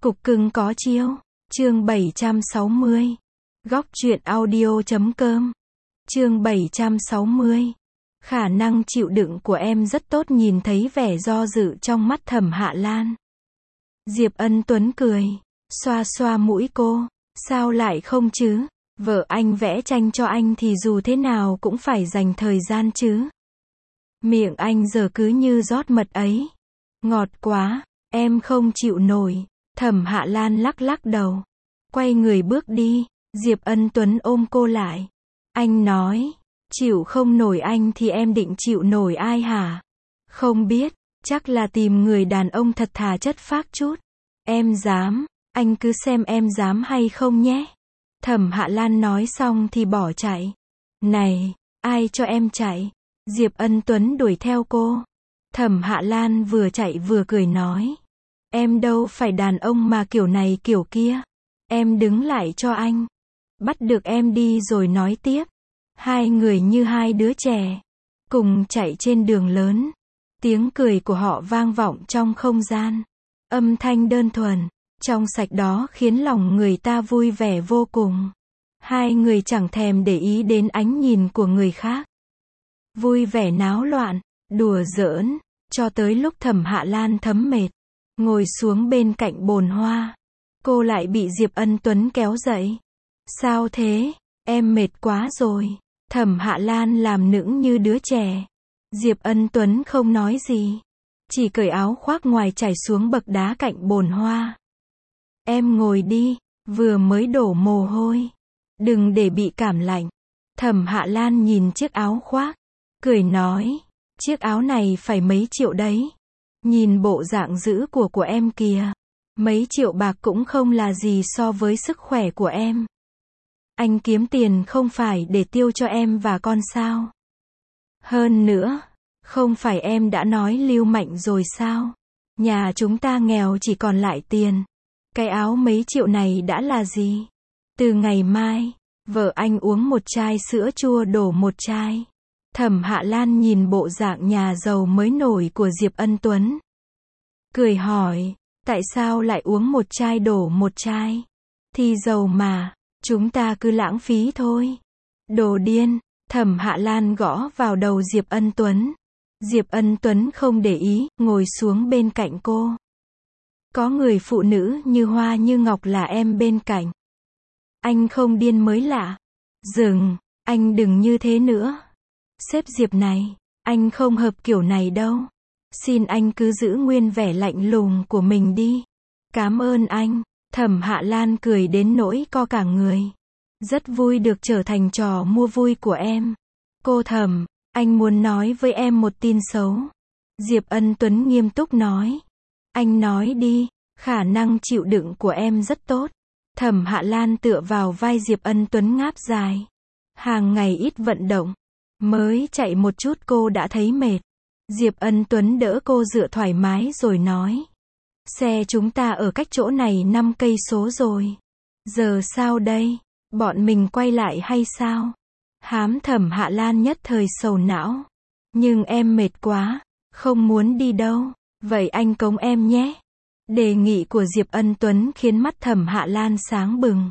Cục cưng có chiêu. Chương 760. Góc truyện audio.com. Chương 760. Khả năng chịu đựng của em rất tốt. Nhìn thấy vẻ do dự trong mắt Thẩm Hạ Lan, Diệp Ân Tuấn cười, xoa xoa mũi cô. Sao lại không chứ? Vợ anh vẽ tranh cho anh thì dù thế nào cũng phải dành thời gian chứ. Miệng anh giờ cứ như rót mật ấy. Ngọt quá, em không chịu nổi. Thẩm Hạ Lan lắc lắc đầu, quay người bước đi. Diệp Ân Tuấn ôm cô lại. Anh nói, chịu không nổi anh thì em định chịu nổi ai hả? Không biết, chắc là tìm người đàn ông thật thà chất phác chút. Em dám, anh cứ xem em dám hay không nhé. Thẩm Hạ Lan nói xong thì bỏ chạy. Này, ai cho em chạy? Diệp Ân Tuấn đuổi theo cô. Thẩm Hạ Lan vừa chạy vừa cười nói, em đâu phải đàn ông mà kiểu này kiểu kia. Em đứng lại cho anh. Bắt được em đi rồi nói tiếp. Hai người như hai đứa trẻ, cùng chạy trên đường lớn. Tiếng cười của họ vang vọng trong không gian. Âm thanh đơn thuần, trong sạch đó khiến lòng người ta vui vẻ vô cùng. Hai người chẳng thèm để ý đến ánh nhìn của người khác. Vui vẻ náo loạn, đùa giỡn, cho tới lúc Thẩm Hạ Lan thấm mệt, ngồi xuống bên cạnh bồn hoa. Cô lại bị Diệp Ân Tuấn kéo dậy. Sao thế? Em mệt quá rồi. Thẩm Hạ Lan làm nũng như đứa trẻ. Diệp Ân Tuấn không nói gì, chỉ cởi áo khoác ngoài trải xuống bậc đá cạnh bồn hoa. Em ngồi đi, vừa mới đổ mồ hôi. Đừng để bị cảm lạnh. Thẩm Hạ Lan nhìn chiếc áo khoác, cười nói, chiếc áo này phải mấy triệu đấy. Nhìn bộ dạng dữ của em kìa. Mấy triệu bạc cũng không là gì so với sức khỏe của em. Anh kiếm tiền không phải để tiêu cho em và con sao? Hơn nữa, không phải em đã nói lưu manh rồi sao? Nhà chúng ta nghèo chỉ còn lại tiền. Cái áo mấy triệu này đã là gì? Từ ngày mai, vợ anh uống một chai sữa chua đổ một chai. Thẩm Hạ Lan nhìn bộ dạng nhà giàu mới nổi của Diệp Ân Tuấn, cười hỏi, tại sao lại uống một chai đổ một chai? Thì giàu mà, chúng ta cứ lãng phí thôi. Đồ điên. Thẩm Hạ Lan gõ vào đầu Diệp Ân Tuấn. Diệp Ân Tuấn không để ý, ngồi xuống bên cạnh cô. Có người phụ nữ như hoa như ngọc là em bên cạnh. Anh không điên mới lạ. Dừng, anh đừng như thế nữa. Sếp Diệp này, anh không hợp kiểu này đâu. Xin anh cứ giữ nguyên vẻ lạnh lùng của mình đi. Cảm ơn anh. Thẩm Hạ Lan cười đến nỗi co cả người. Rất vui được trở thành trò mua vui của em. Cô Thẩm, anh muốn nói với em một tin xấu. Diệp Ân Tuấn nghiêm túc nói. Anh nói đi, khả năng chịu đựng của em rất tốt. Thẩm Hạ Lan tựa vào vai Diệp Ân Tuấn ngáp dài. Hàng ngày ít vận động, mới chạy một chút cô đã thấy mệt. Diệp Ân Tuấn đỡ cô dựa thoải mái rồi nói. Xe chúng ta ở cách chỗ này 5 cây số rồi. Giờ sao đây? Bọn mình quay lại hay sao? Hám Thẩm Hạ Lan nhất thời sầu não. Nhưng em mệt quá, không muốn đi đâu. Vậy anh cõng em nhé. Đề nghị của Diệp Ân Tuấn khiến mắt Thẩm Hạ Lan sáng bừng.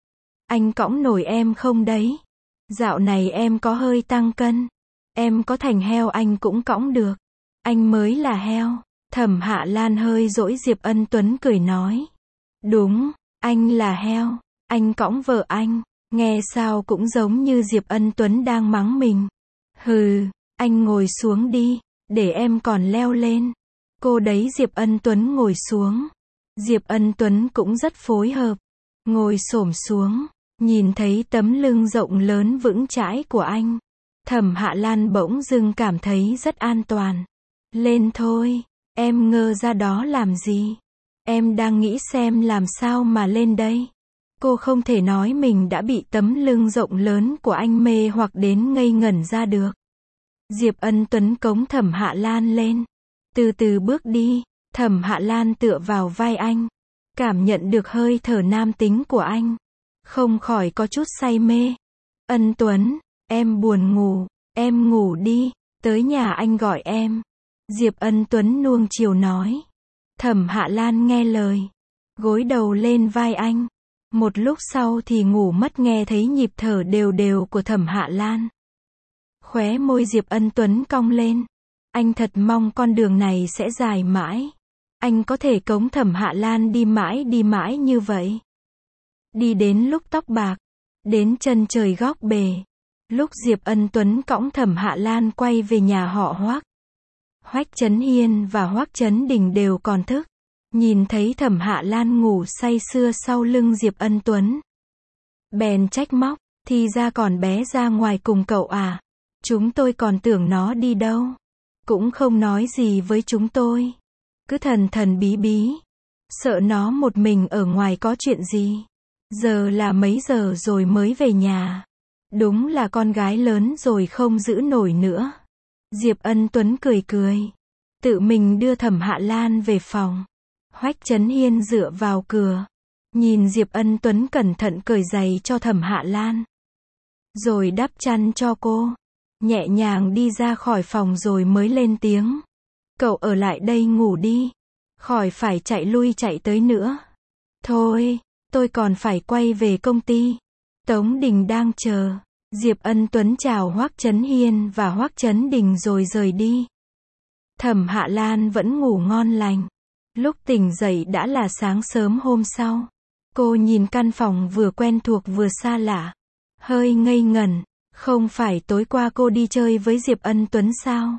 Anh cõng nổi em không đấy? Dạo này em có hơi tăng cân. Em có thành heo anh cũng cõng được. Anh mới là heo. Thẩm Hạ Lan hơi dỗi Diệp Ân Tuấn cười nói. Đúng, anh là heo. Anh cõng vợ anh. Nghe sao cũng giống như Diệp Ân Tuấn đang mắng mình. Hừ, anh ngồi xuống đi, để em còn leo lên. Cô đấy Diệp Ân Tuấn ngồi xuống. Diệp Ân Tuấn cũng rất phối hợp. Ngồi xổm xuống, nhìn thấy tấm lưng rộng lớn vững chãi của anh. Thẩm Hạ Lan bỗng dưng cảm thấy rất an toàn. Lên thôi, em ngơ ra đó làm gì? Em đang nghĩ xem làm sao mà lên đây. Cô không thể nói mình đã bị tấm lưng rộng lớn của anh mê hoặc đến ngây ngẩn ra được. Diệp Ân Tuấn cõng Thẩm Hạ Lan lên. Từ từ bước đi. Thẩm Hạ Lan tựa vào vai anh, cảm nhận được hơi thở nam tính của anh, không khỏi có chút say mê. Ân Tuấn, em buồn ngủ, em ngủ đi, tới nhà anh gọi em. Diệp Ân Tuấn nuông chiều nói. Thẩm Hạ Lan nghe lời, gối đầu lên vai anh. Một lúc sau thì ngủ mất, nghe thấy nhịp thở đều đều của Thẩm Hạ Lan. Khóe môi Diệp Ân Tuấn cong lên. Anh thật mong con đường này sẽ dài mãi. Anh có thể cõng Thẩm Hạ Lan đi mãi như vậy. Đi đến lúc tóc bạc, đến chân trời góc bể. Lúc Diệp Ân Tuấn cõng Thẩm Hạ Lan quay về nhà họ Hoắc. Hoắc Chấn Hiên và Hoắc Chấn Đình đều còn thức. Nhìn thấy Thẩm Hạ Lan ngủ say sưa sau lưng Diệp Ân Tuấn. Bèn trách móc, thì ra còn bé ra ngoài cùng cậu à. Chúng tôi còn tưởng nó đi đâu. Cũng không nói gì với chúng tôi. Cứ thần thần bí bí. Sợ nó một mình ở ngoài có chuyện gì. Giờ là mấy giờ rồi mới về nhà. Đúng là con gái lớn rồi không giữ nổi nữa. Diệp Ân Tuấn cười cười. Tự mình đưa Thẩm Hạ Lan về phòng. Hoắc Chấn Hiên dựa vào cửa. Nhìn Diệp Ân Tuấn cẩn thận cởi giày cho Thẩm Hạ Lan. Rồi đắp chăn cho cô. Nhẹ nhàng đi ra khỏi phòng rồi mới lên tiếng. Cậu ở lại đây ngủ đi. Khỏi phải chạy lui chạy tới nữa. Thôi, tôi còn phải quay về công ty. Tống Đình đang chờ. Diệp Ân Tuấn chào Hoắc Chấn Hiên và Hoắc Chấn Đình rồi rời đi. Thẩm Hạ Lan vẫn ngủ ngon lành. Lúc tỉnh dậy đã là sáng sớm hôm sau. Cô nhìn căn phòng vừa quen thuộc vừa xa lạ. Hơi ngây ngẩn. Không phải tối qua cô đi chơi với Diệp Ân Tuấn sao?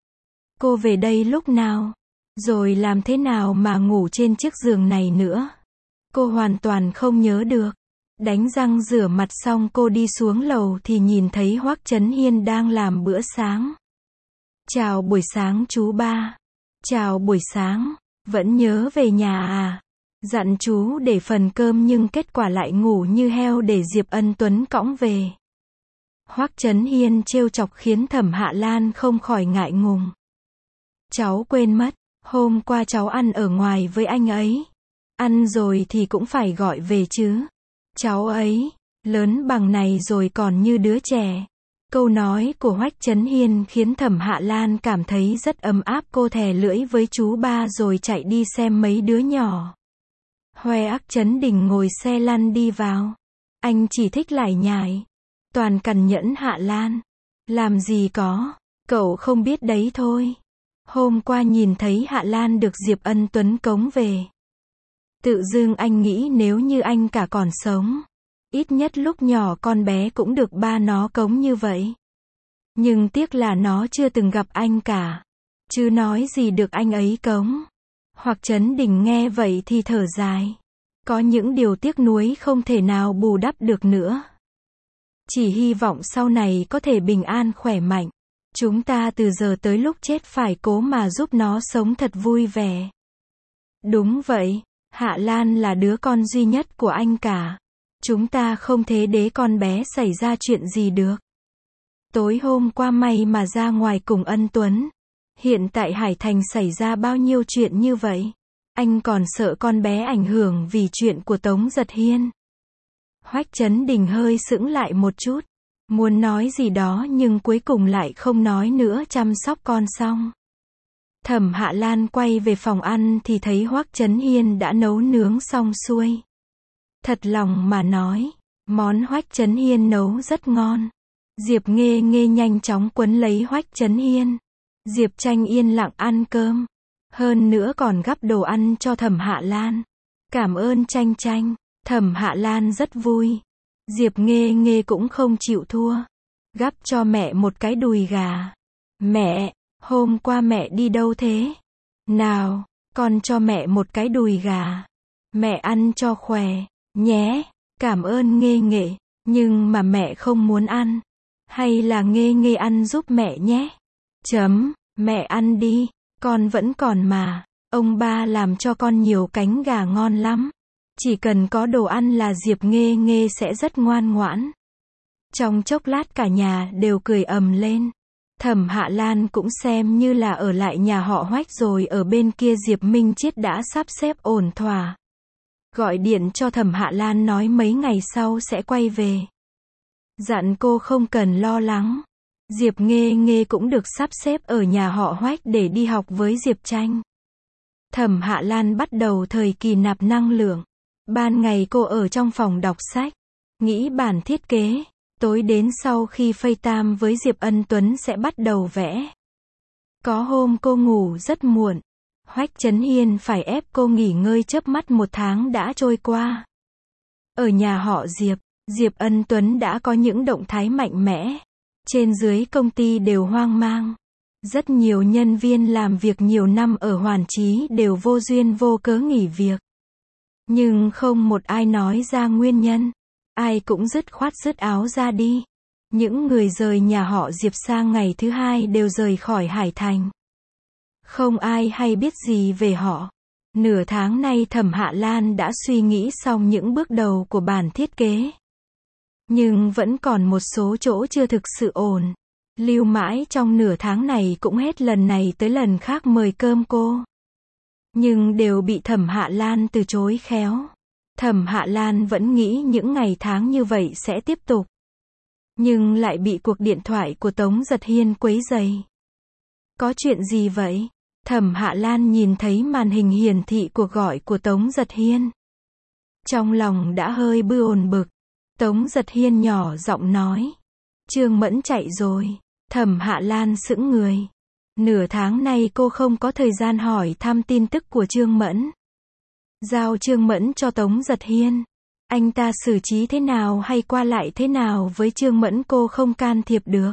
Cô về đây lúc nào? Rồi làm thế nào mà ngủ trên chiếc giường này nữa? Cô hoàn toàn không nhớ được. Đánh răng rửa mặt xong cô đi xuống lầu thì nhìn thấy Hoắc Chấn Hiên đang làm bữa sáng. Chào buổi sáng chú ba. Chào buổi sáng. Vẫn nhớ về nhà à? Dặn chú để phần cơm nhưng kết quả lại ngủ như heo để Diệp Ân Tuấn cõng về. Hoắc Chấn Hiên trêu chọc khiến Thẩm Hạ Lan không khỏi ngại ngùng. Cháu quên mất, hôm qua cháu ăn ở ngoài với anh ấy. Ăn rồi thì cũng phải gọi về chứ. Cháu ấy, lớn bằng này rồi còn như đứa trẻ. Câu nói của Hoắc Chấn Hiên khiến Thẩm Hạ Lan cảm thấy rất ấm áp, cô thè lưỡi với chú ba rồi chạy đi xem mấy đứa nhỏ. Hoắc Chấn Đình ngồi xe lăn đi vào. Anh chỉ thích lải nhải. Toàn cằn nhẫn Hạ Lan. Làm gì có, cậu không biết đấy thôi. Hôm qua nhìn thấy Hạ Lan được Diệp Ân Tuấn cõng về. Tự dưng anh nghĩ nếu như anh cả còn sống. Ít nhất lúc nhỏ con bé cũng được ba nó cõng như vậy. Nhưng tiếc là nó chưa từng gặp anh cả. Chứ nói gì được anh ấy cõng. Hoắc Chấn Đình nghe vậy thì thở dài. Có những điều tiếc nuối không thể nào bù đắp được nữa. Chỉ hy vọng sau này có thể bình an khỏe mạnh. Chúng ta từ giờ tới lúc chết phải cố mà giúp nó sống thật vui vẻ. Đúng vậy, Hạ Lan là đứa con duy nhất của anh cả. Chúng ta không thể để con bé xảy ra chuyện gì được. Tối hôm qua may mà ra ngoài cùng Ân Tuấn. Hiện tại Hải Thành xảy ra bao nhiêu chuyện như vậy. Anh còn sợ con bé ảnh hưởng vì chuyện của Tống Giật Hiên. Hoắc Chấn Đình hơi sững lại một chút. Muốn nói gì đó nhưng cuối cùng lại không nói nữa, chăm sóc con xong. Thẩm Hạ Lan quay về phòng ăn thì thấy Hoắc Chấn Hiên đã nấu nướng xong xuôi. Thật lòng mà nói, món Hoắc Chấn Hiên nấu rất ngon. Diệp Nghê Nghê nhanh chóng quấn lấy Hoắc Chấn Hiên. Diệp Tranh yên lặng ăn cơm. Hơn nữa còn gắp đồ ăn cho Thẩm Hạ Lan. Cảm ơn Tranh Tranh. Thẩm Hạ Lan rất vui. Diệp Nghê Nghê cũng không chịu thua. Gắp cho mẹ một cái đùi gà. Mẹ, hôm qua mẹ đi đâu thế? Nào, con cho mẹ một cái đùi gà. Mẹ ăn cho khỏe, nhé. Cảm ơn Nghê Nghê, nhưng mà mẹ không muốn ăn. Hay là Nghê Nghê ăn giúp mẹ nhé. Mẹ ăn đi, con vẫn còn mà. Ông ba làm cho con nhiều cánh gà ngon lắm. Chỉ cần có đồ ăn là Diệp Nghê Nghê sẽ rất ngoan ngoãn. Trong chốc lát cả nhà đều cười ầm lên. Thẩm Hạ Lan cũng xem như là ở lại nhà họ Hoắc rồi, ở bên kia Diệp Minh Chiết đã sắp xếp ổn thỏa. Gọi điện cho Thẩm Hạ Lan nói mấy ngày sau sẽ quay về. Dặn cô không cần lo lắng. Diệp Nghê Nghê cũng được sắp xếp ở nhà họ Hoắc để đi học với Diệp Tranh. Thẩm Hạ Lan bắt đầu thời kỳ nạp năng lượng. Ban ngày cô ở trong phòng đọc sách, nghĩ bản thiết kế. Tối đến sau khi FaceTime với Diệp Ân Tuấn sẽ bắt đầu vẽ. Có hôm cô ngủ rất muộn. Hoách Chấn Hiên phải ép cô nghỉ ngơi chớp mắt 1 tháng đã trôi qua. Ở nhà họ Diệp, Diệp Ân Tuấn đã có những động thái mạnh mẽ. Trên dưới công ty đều hoang mang. Rất nhiều nhân viên làm việc nhiều năm ở Hoàn Chí đều vô duyên vô cớ nghỉ việc. Nhưng không một ai nói ra nguyên nhân. Ai cũng dứt khoát dứt áo ra đi. Những người rời nhà họ Diệp sang ngày thứ 2 đều rời khỏi Hải Thành. Không ai hay biết gì về họ. Nửa tháng nay Thẩm Hạ Lan đã suy nghĩ xong những bước đầu của bản thiết kế. Nhưng vẫn còn một số chỗ chưa thực sự ổn. Lưu mãi trong nửa tháng này cũng hết lần này tới lần khác mời cơm cô. Nhưng đều bị Thẩm Hạ Lan từ chối khéo. Thẩm Hạ Lan vẫn nghĩ những ngày tháng như vậy sẽ tiếp tục. Nhưng lại bị cuộc điện thoại của Tống Giật Hiên quấy rầy. Có chuyện gì vậy? Thẩm Hạ Lan nhìn thấy màn hình hiển thị cuộc gọi của Tống Giật Hiên. Trong lòng đã hơi bồn bực. Tống Giật Hiên nhỏ giọng nói. Trương Mẫn chạy rồi. Thẩm Hạ Lan sững người. Nửa tháng nay cô không có thời gian hỏi thăm tin tức của Trương Mẫn. Giao Trương Mẫn cho Tống Giật Hiên. Anh ta xử trí thế nào hay qua lại thế nào với Trương Mẫn cô không can thiệp được.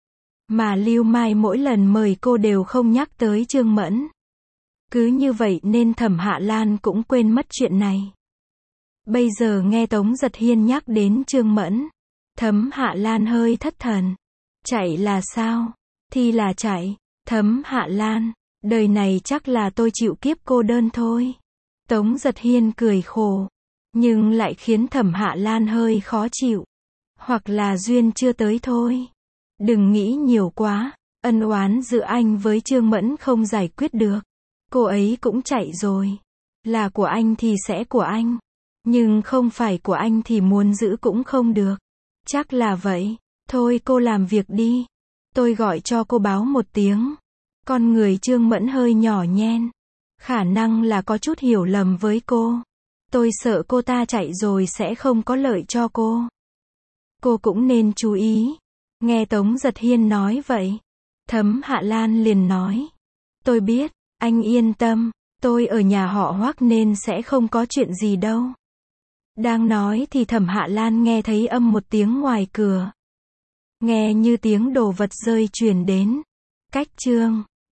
Mà Lưu Mai mỗi lần mời cô đều không nhắc tới Trương Mẫn. Cứ như vậy nên Thẩm Hạ Lan cũng quên mất chuyện này. Bây giờ nghe Tống Giật Hiên nhắc đến Trương Mẫn. Thẩm Hạ Lan hơi thất thần. Chạy là sao? Thì là chạy. Thẩm Hạ Lan, đời này chắc là tôi chịu kiếp cô đơn thôi. Tống Giật Hiên cười khổ. Nhưng lại khiến Thẩm Hạ Lan hơi khó chịu. Hoặc là duyên chưa tới thôi. Đừng nghĩ nhiều quá. Ân oán giữa anh với Trương Mẫn không giải quyết được. Cô ấy cũng chạy rồi. Là của anh thì sẽ của anh. Nhưng không phải của anh thì muốn giữ cũng không được. Chắc là vậy. Thôi cô làm việc đi. Tôi gọi cho cô báo một tiếng. Con người Trương Mẫn hơi nhỏ nhen. Khả năng là có chút hiểu lầm với cô. Tôi sợ cô ta chạy rồi sẽ không có lợi cho cô. Cô cũng nên chú ý. Nghe Tống Giật Hiên nói vậy. Thẩm Hạ Lan liền nói. Tôi biết, anh yên tâm. Tôi ở nhà họ Hoắc nên sẽ không có chuyện gì đâu. Đang nói thì Thẩm Hạ Lan nghe thấy âm một tiếng ngoài cửa. Nghe như tiếng đồ vật rơi truyền đến. Cách chương